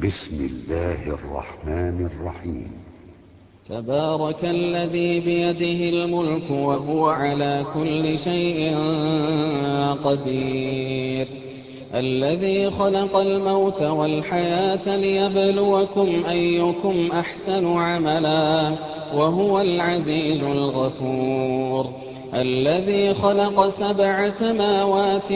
بسم الله الرحمن الرحيم. تبارك الذي بيده الملك وهو على كل شيء قدير. الذي خلق الموت والحياة ليبلوكم أيكم أحسن عملا وهو العزيز الغفور. الذي خلق 7 سماوات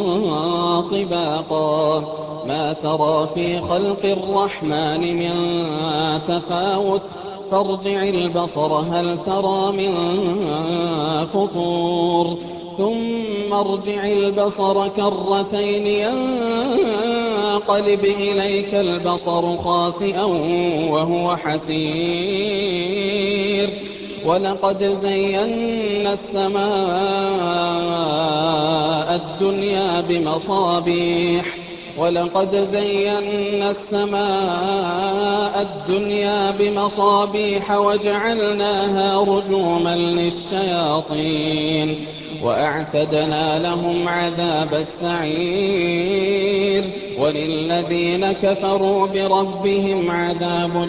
طباقا ما ترى في خلق الرحمن من تفاوت فارجع البصر هل ترى من فطور ثم ارجع البصر كرتين ينقلب إليك البصر خاسئا وهو حسير. ولقد زينا السماء الدنيا بمصابيح وجعلناها رجوما للشياطين وأعتدنا لهم عذاب السعير. وللذين كفروا بربهم عذاب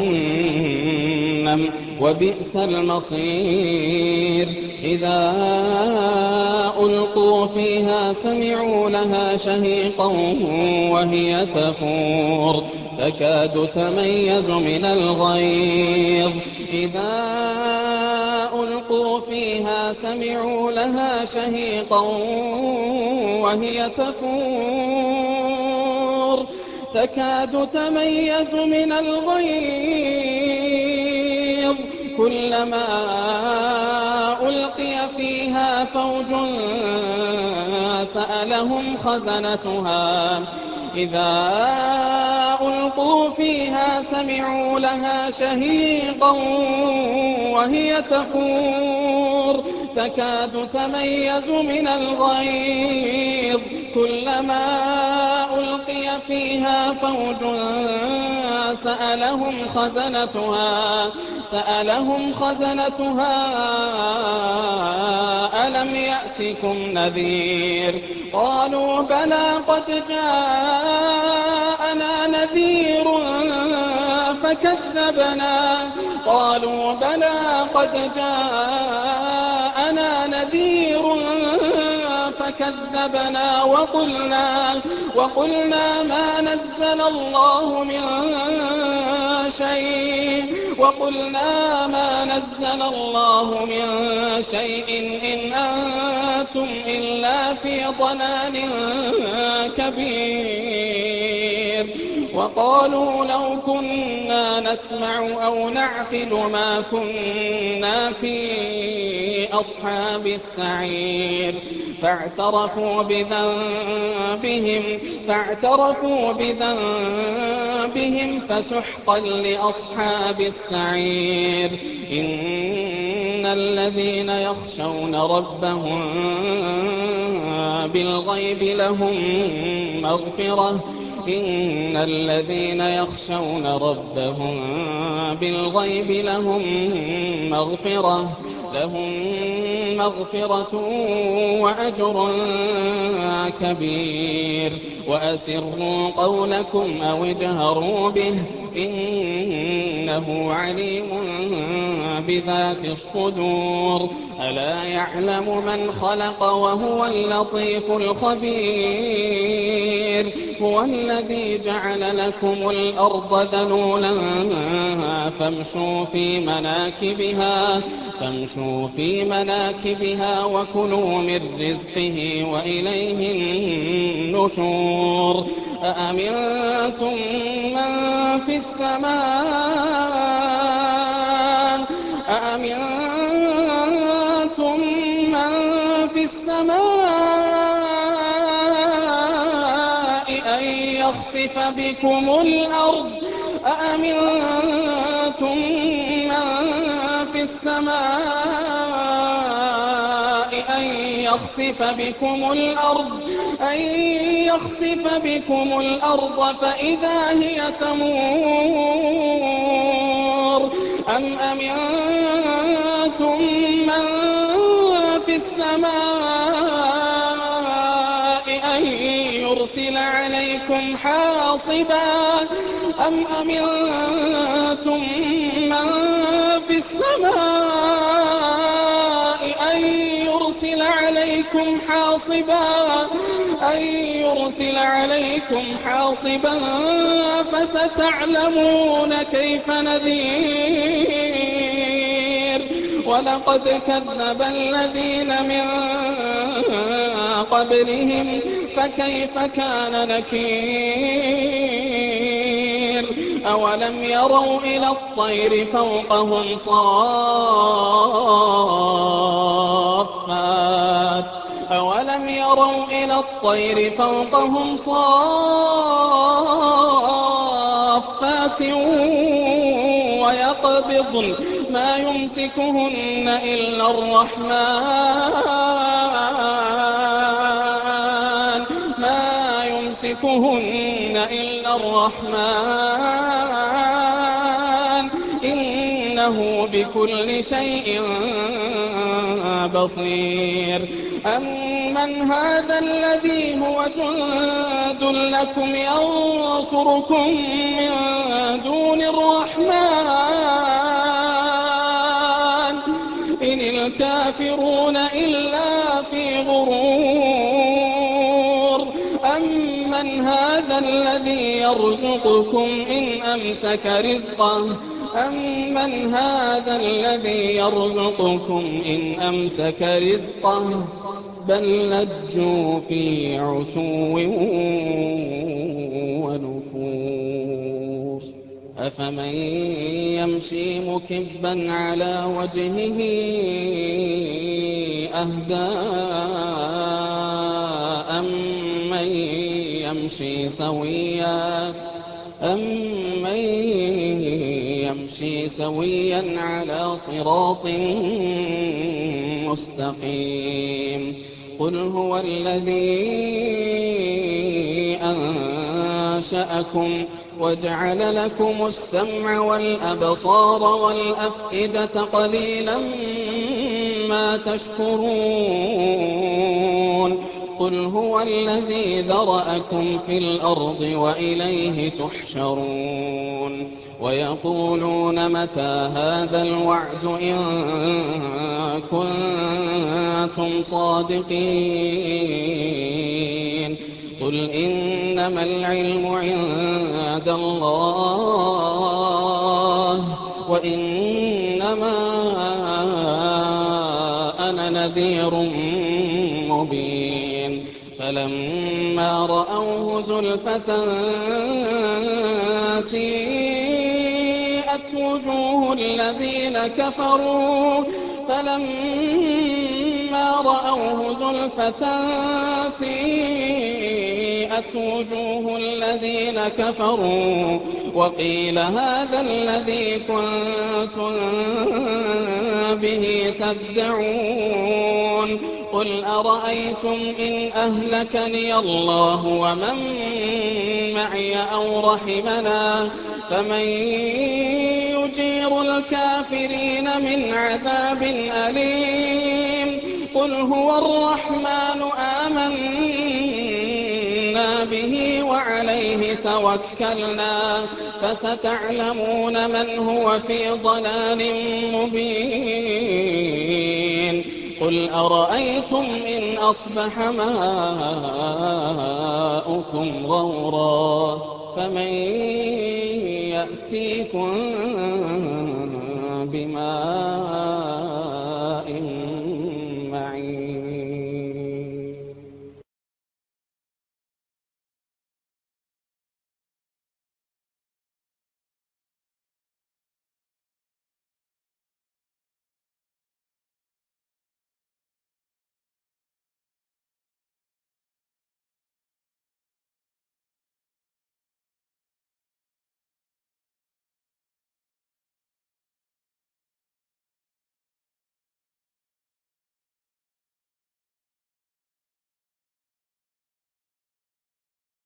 جهنم وبئس المصير. إذا ألقوا فيها سمعوا لها شهيقا وهي تفور تكاد تميز من الغيظ. وهي تفور تكاد تميز من الغيظ. كلما ألقي فيها فوج سألهم خزنتها إذا ألقوا فيها سمعوا لها شهيقا وهي تفور تكاد تميز من الغيظ. كلما ألقي فيها فوج سألهم خزنتها ألم يأتكم نذير قالوا بلى قد جاءنا نذير فكذبنا وقلنا ما نزل الله من شيء إن أنتم إلا في ضلال كبير. وقالوا لو كنا نسمع أو نعقل ما كنا في أصحاب السعير. فاعترفوا بذنبهم فسحقا لأصحاب السعير. إن الذين يخشون ربهم بالغيب لهم مغفرة وأجر كبير. وأسروا قولكم أو اجهروا به إنه عليم بذات الصدور. ألا يعلم من خلق وهو اللطيف الخبير. هو الذي جعل لكم الأرض ذلولا فامشوا في مناكبها وكلوا من رزقه وإليه النشور. أأمنتم من في السماء أن يخسف بكم الأرض فإذا هي تمور. أم أمنتم من في السماء أن يرسل عليكم حاصبا أم أمنتم من في السماء أن يرسل عليكم حاصبا فستعلمون كيف نذير ولقد كذب الذين من قبلهم فكيف كان نكير أولم يروا إلى الطير فوقهم صافات ويقبضن ما يمسكهن إلا الرحمن إنه بكل شيء بصير أمن هذا الذي هو جند لكم ينصركم من دون الرحمن إن الكافرون إلا في غرور أمن هذا الذي يرزقكم إن أمسك رزقه بل لجوا في عتو ونفور أفمن يمشي مكبا على وجهه أهدى أمن يمشي سويا على صراط مستقيم قل هو الذي أنشأكم وجعل لكم السمع والأبصار والأفئدة قليلا ما تشكرون قل هو الذي ذرأكم في الأرض وإليه تحشرون ويقولون متى هذا الوعد إن كنتم صادقين قل إنما العلم عند الله وإنما أنا نذير مبين فلما رأوه زلفة سيئت وجوه الذين كفروا وقيل هذا الذي كنتم به تدعون قل أرأيتم إن أهلكني الله ومن معي أو رحمنا فمن يجير الكافرين من عذاب أليم قل هو الرحمن آمنا به وعليه توكلنا فستعلمون من هو في ضلال مبين قل أرأيتم إن أصبح ماؤكم غورا فمن يأتيكم بماء